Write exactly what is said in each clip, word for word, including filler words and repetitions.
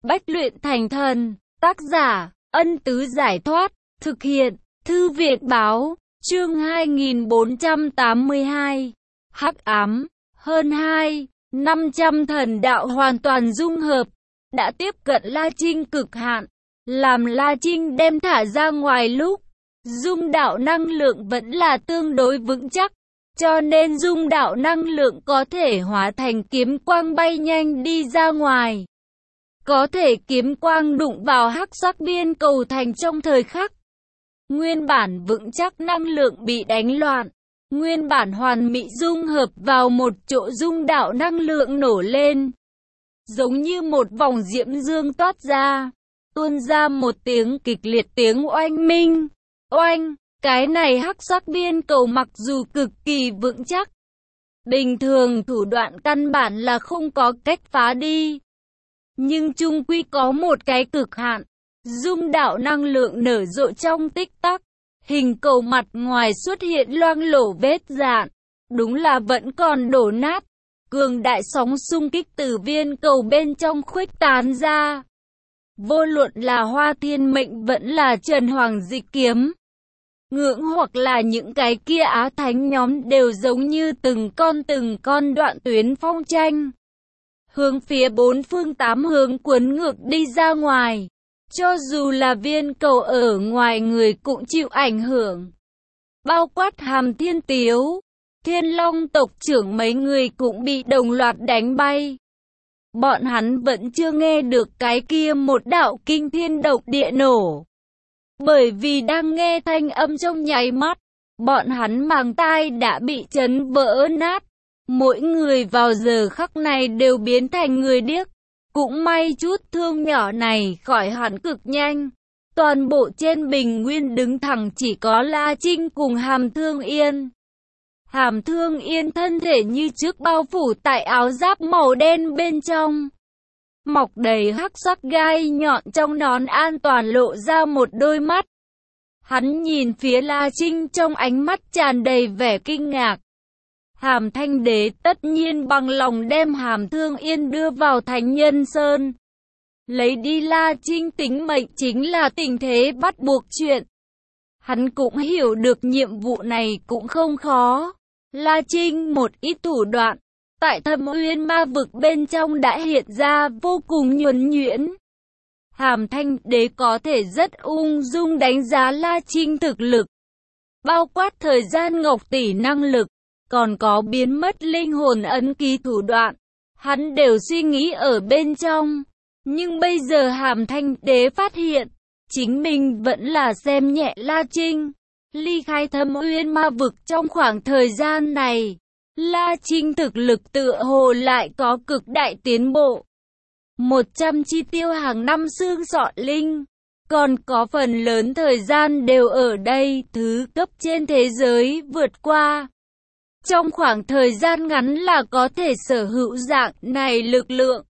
Bách luyện thành thần. Tác giả, Ân Tứ Giải Thoát. Thực hiện, Thư viện Báo. Chương hai nghìn bốn trăm tám mươi hai. Hắc ám. Hơn hai nghìn năm trăm thần đạo hoàn toàn dung hợp. Đã tiếp cận La Trinh cực hạn. Làm La Trinh đem thả ra ngoài lúc, dung đạo năng lượng vẫn là tương đối vững chắc. Cho nên dung đạo năng lượng có thể hóa thành kiếm quang bay nhanh đi ra ngoài. Có thể kiếm quang đụng vào hắc sắc biên cầu thành trong thời khắc. Nguyên bản vững chắc năng lượng bị đánh loạn. Nguyên bản hoàn mỹ dung hợp vào một chỗ dung đạo năng lượng nổ lên. Giống như một vòng diễm dương toát ra. Tuôn ra một tiếng kịch liệt tiếng oanh minh. Oanh! Cái này hắc sắc biên cầu mặc dù cực kỳ vững chắc. Bình thường thủ đoạn căn bản là không có cách phá đi. Nhưng chung quy có một cái cực hạn. Dung đạo năng lượng nở rộ trong tích tắc. Hình cầu mặt ngoài xuất hiện loang lổ vết rạn. Đúng là vẫn còn đổ nát. Cường đại sóng xung kích từ viên cầu bên trong khuếch tán ra. Vô luận là Hoa Thiên Mệnh vẫn là Trần Hoàng Dịch Kiếm. Ngưỡng hoặc là những cái kia Á Thánh nhóm đều giống như từng con từng con đoạn tuyến phong tranh. Hướng phía bốn phương tám hướng cuốn ngược đi ra ngoài. Cho dù là viên cầu ở ngoài người cũng chịu ảnh hưởng. Bao quát Hàm Thiên Tiếu, Thiên Long tộc trưởng mấy người cũng bị đồng loạt đánh bay. Bọn hắn vẫn chưa nghe được cái kia một đạo kinh thiên động địa nổ. Bởi vì đang nghe thanh âm trong nháy mắt, bọn hắn màng tai đã bị chấn vỡ nát. Mỗi người vào giờ khắc này đều biến thành người điếc. Cũng may chút thương nhỏ này khỏi hẳn cực nhanh. Toàn bộ trên bình nguyên đứng thẳng chỉ có La Trinh cùng Hàm Thương Yên. Hàm Thương Yên thân thể như trước bao phủ tại áo giáp màu đen bên trong. Mọc đầy hắc sắc gai nhọn trong nón an toàn lộ ra một đôi mắt. Hắn nhìn phía La Trinh trong ánh mắt tràn đầy vẻ kinh ngạc. Hàm Thanh Đế tất nhiên bằng lòng đem Hàm Thương Yên đưa vào Thánh Nhân Sơn. Lấy đi La Trinh tính mệnh chính là tình thế bắt buộc chuyện. Hắn cũng hiểu được nhiệm vụ này cũng không khó. La Trinh một ít thủ đoạn, tại Thâm Uyên ma vực bên trong đã hiện ra vô cùng nhuần nhuyễn. Hàm Thanh Đế có thể rất ung dung đánh giá La Trinh thực lực. Bao quát thời gian ngọc tỷ năng lực, còn có biến mất linh hồn ấn ký thủ đoạn. Hắn đều suy nghĩ ở bên trong. Nhưng bây giờ Hàm Thanh Đế phát hiện, chính mình vẫn là xem nhẹ La Trinh. Ly khai Thâm Uyên ma vực trong khoảng thời gian này, La Trinh thực lực tựa hồ lại có cực đại tiến bộ. một trăm chi tiêu hàng năm xương sọ linh, còn có phần lớn thời gian đều ở đây thứ cấp trên thế giới vượt qua. Trong khoảng thời gian ngắn là có thể sở hữu dạng này lực lượng.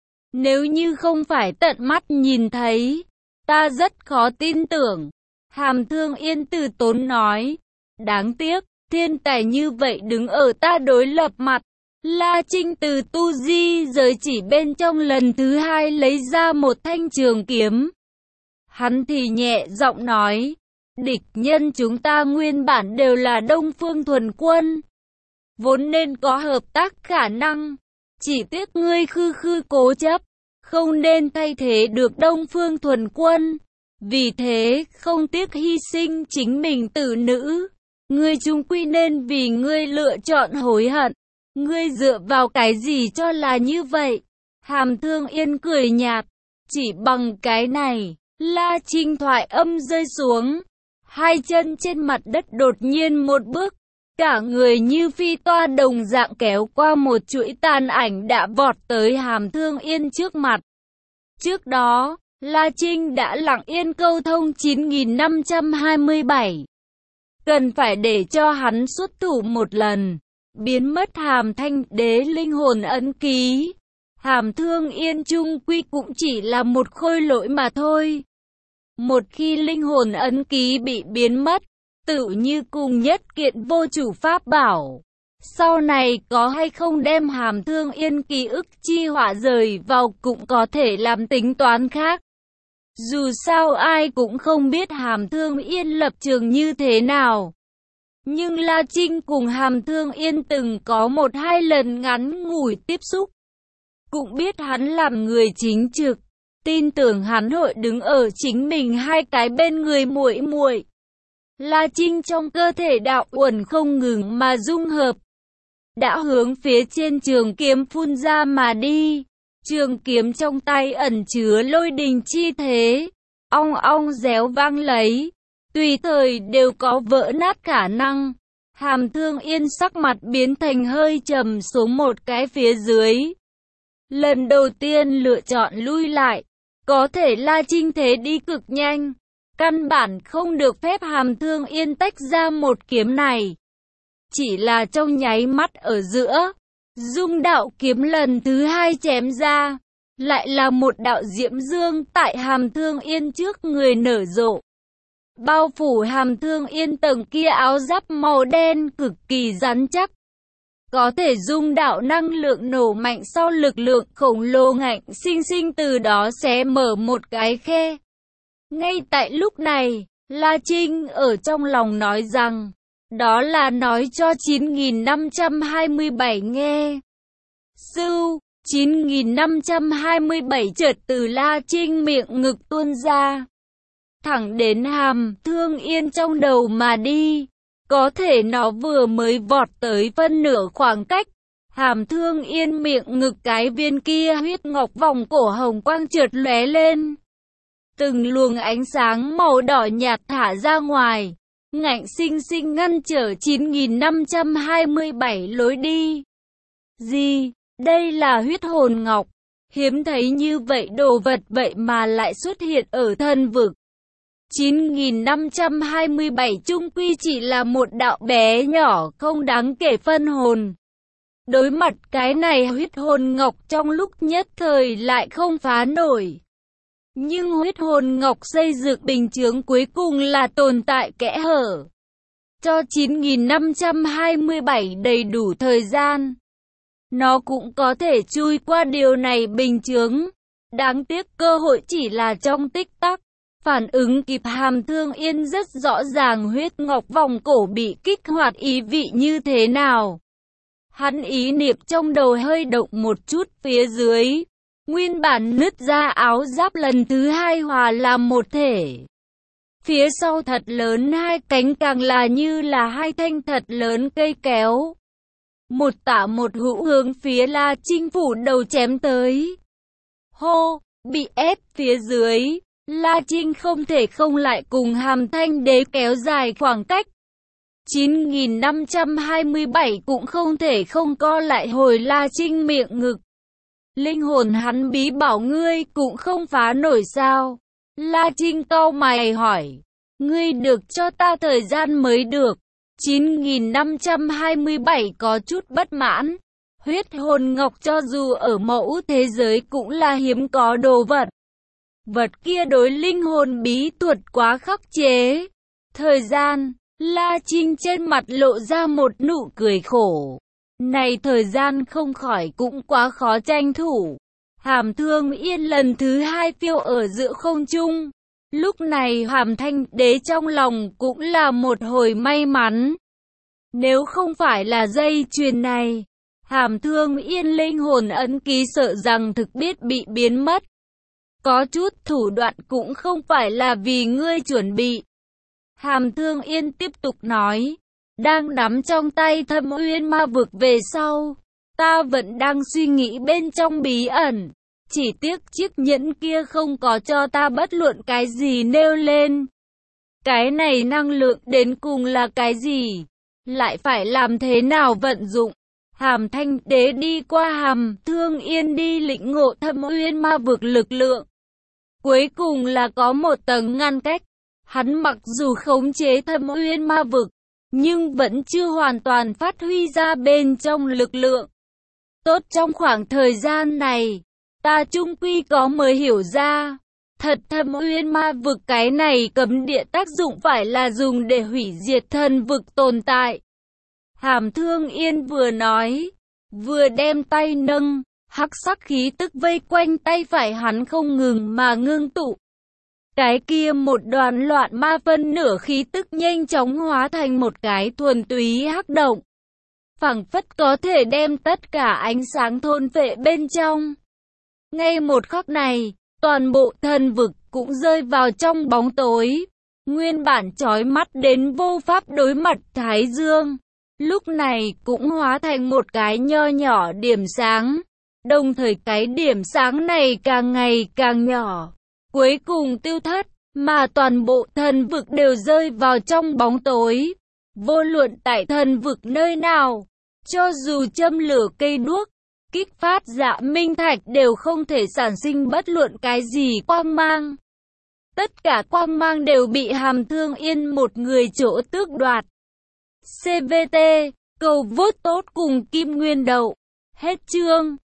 Nếu như không phải tận mắt nhìn thấy, ta rất khó tin tưởng. Hàm Thương Yên từ tốn nói. Đáng tiếc, thiên tài như vậy đứng ở ta đối lập mặt. La Trinh từ tu di giới chỉ bên trong lần thứ hai lấy ra một thanh trường kiếm. Hắn thì nhẹ giọng nói. Địch nhân chúng ta nguyên bản đều là Đông Phương Thuần Quân. Vốn nên có hợp tác khả năng. Chỉ tiếc ngươi khư khư cố chấp. Không nên thay thế được Đông Phương Thuần Quân. Vì thế, không tiếc hy sinh chính mình tử nữ. Ngươi chung quy nên vì ngươi lựa chọn hối hận. Ngươi dựa vào cái gì cho là như vậy? Hàm Thương Yên cười nhạt. Chỉ bằng cái này, La Trinh thoại âm rơi xuống. Hai chân trên mặt đất đột nhiên một bước. Cả người như phi toa đồng dạng kéo qua một chuỗi tàn ảnh đã vọt tới Hàm Thương Yên trước mặt. Trước đó, La Trinh đã lặng yên câu thông chín nghìn năm trăm hai mươi bảy. Cần phải để cho hắn xuất thủ một lần. Biến mất Hàm Thanh Đế linh hồn ấn ký. Hàm Thương Yên chung quy cũng chỉ là một khôi lỗi mà thôi. Một khi linh hồn ấn ký bị biến mất, tự như cùng nhất kiện vô chủ pháp bảo. Sau này có hay không đem Hàm Thương Yên ký ức chi họa rời vào cũng có thể làm tính toán khác. Dù sao ai cũng không biết Hàm Thương Yên lập trường như thế nào. Nhưng La Trinh cùng Hàm Thương Yên từng có một hai lần ngắn ngủi tiếp xúc. Cũng biết hắn làm người chính trực, tin tưởng hắn hội đứng ở chính mình hai cái bên người muội muội. La Trinh trong cơ thể đạo uẩn không ngừng mà dung hợp, đã hướng phía trên trường kiếm phun ra mà đi. Trường kiếm trong tay ẩn chứa lôi đình chi thế, ong ong réo vang lấy, tùy thời đều có vỡ nát khả năng. Hàm Thương Yên sắc mặt biến thành hơi trầm xuống một cái phía dưới. Lần đầu tiên lựa chọn lui lại, có thể La Trinh thế đi cực nhanh, căn bản không được phép Hàm Thương Yên tách ra một kiếm này. Chỉ là trong nháy mắt ở giữa, dung đạo kiếm lần thứ hai chém ra, lại là một đạo diễm dương tại Hàm Thương Yên trước người nở rộ. Bao phủ Hàm Thương Yên tầng kia áo giáp màu đen cực kỳ rắn chắc. Có thể dung đạo năng lượng nổ mạnh sau lực lượng khổng lồ ngạnh sinh sinh từ đó xé mở một cái khe. Ngay tại lúc này, La Trinh ở trong lòng nói rằng, đó là nói cho chín nghìn năm trăm hai mươi bảy nghe. Sưu, chín nghìn năm trăm hai mươi bảy chợt từ La Trinh miệng ngực tuôn ra, thẳng đến Hàm Thương Yên trong đầu mà đi. Có thể nó vừa mới vọt tới phân nửa khoảng cách, Hàm Thương Yên miệng ngực cái viên kia huyết ngọc vòng cổ hồng quang chợt lóe lên. Từng luồng ánh sáng màu đỏ nhạt thả ra ngoài, ngạnh sinh sinh ngăn trở chín nghìn năm trăm hai mươi bảy lối đi. Gì? Đây là huyết hồn ngọc. Hiếm thấy như vậy đồ vật vậy mà lại xuất hiện ở thân vực. chín nghìn năm trăm hai mươi bảy chung quy chỉ là một đạo bé nhỏ không đáng kể phân hồn. Đối mặt cái này huyết hồn ngọc trong lúc nhất thời lại không phá nổi. Nhưng huyết hồn ngọc xây dựng bình chướng cuối cùng là tồn tại kẽ hở. Cho chín nghìn năm trăm hai mươi bảy đầy đủ thời gian, nó cũng có thể chui qua điều này bình chướng. Đáng tiếc cơ hội chỉ là trong tích tắc. Phản ứng kịp Hàm Thương Yên rất rõ ràng huyết ngọc vòng cổ bị kích hoạt ý vị như thế nào. Hắn ý niệm trong đầu hơi động một chút phía dưới. Nguyên bản nứt ra áo giáp lần thứ hai hòa làm một thể. Phía sau thật lớn hai cánh càng là như là hai thanh thật lớn cây kéo. Một tả một hữu hướng phía La Trinh phủ đầu chém tới. Hô, bị ép phía dưới. La Trinh không thể không lại cùng Hàm Thanh Đế kéo dài khoảng cách. chín nghìn năm trăm hai mươi bảy cũng không thể không co lại hồi La Trinh miệng ngực. Linh hồn hắn bí bảo ngươi cũng không phá nổi sao? La Trinh cau mày hỏi. Ngươi được cho ta thời gian mới được. chín nghìn năm trăm hai mươi bảy có chút bất mãn. Huyết hồn ngọc cho dù ở mẫu thế giới cũng là hiếm có đồ vật. Vật kia đối linh hồn bí thuật quá khắc chế. Thời gian, La Trinh trên mặt lộ ra một nụ cười khổ. Này thời gian không khỏi cũng quá khó tranh thủ. Hàm Thương Yên lần thứ hai phiêu ở giữa không trung. Lúc này Hàm Thanh Đế trong lòng cũng là một hồi may mắn. Nếu không phải là dây chuyền này, Hàm Thương Yên linh hồn ấn ký sợ rằng thực biết bị biến mất. Có chút thủ đoạn cũng không phải là vì ngươi chuẩn bị. Hàm Thương Yên tiếp tục nói. Đang nắm trong tay Thâm Uyên Ma Vực về sau, ta vẫn đang suy nghĩ bên trong bí ẩn. Chỉ tiếc chiếc nhẫn kia không có cho ta bất luận cái gì nêu lên. Cái này năng lượng đến cùng là cái gì? Lại phải làm thế nào vận dụng? Hàm Thanh Đế đi qua Hàm Thương Yên đi lĩnh ngộ Thâm Uyên Ma Vực lực lượng. Cuối cùng là có một tầng ngăn cách. Hắn mặc dù khống chế Thâm Uyên Ma Vực, nhưng vẫn chưa hoàn toàn phát huy ra bên trong lực lượng. Tốt, trong khoảng thời gian này, ta chung quy có mới hiểu ra, thật Thâm Uyên Ma Vực cái này cấm địa tác dụng phải là dùng để hủy diệt thần vực tồn tại. Hàm Thương Yên vừa nói, vừa đem tay nâng, hắc sắc khí tức vây quanh tay phải hắn không ngừng mà ngưng tụ. Cái kia một đoàn loạn ma phân nửa khí tức nhanh chóng hóa thành một cái thuần túy hắc động. Phảng phất có thể đem tất cả ánh sáng thôn phệ bên trong. Ngay một khắc này, toàn bộ thần vực cũng rơi vào trong bóng tối. Nguyên bản chói mắt đến vô pháp đối mặt Thái Dương, lúc này cũng hóa thành một cái nho nhỏ điểm sáng. Đồng thời cái điểm sáng này càng ngày càng nhỏ, cuối cùng tiêu thất, mà toàn bộ thần vực đều rơi vào trong bóng tối. Vô luận tại thần vực nơi nào, cho dù châm lửa cây đuốc, kích phát Dạ Minh Thạch đều không thể sản sinh bất luận cái gì quang mang. Tất cả quang mang đều bị Hàm Thương Yên một người chỗ tước đoạt. xê vê tê, cầu vote tốt cùng Kim Nguyên Đậu. Hết chương.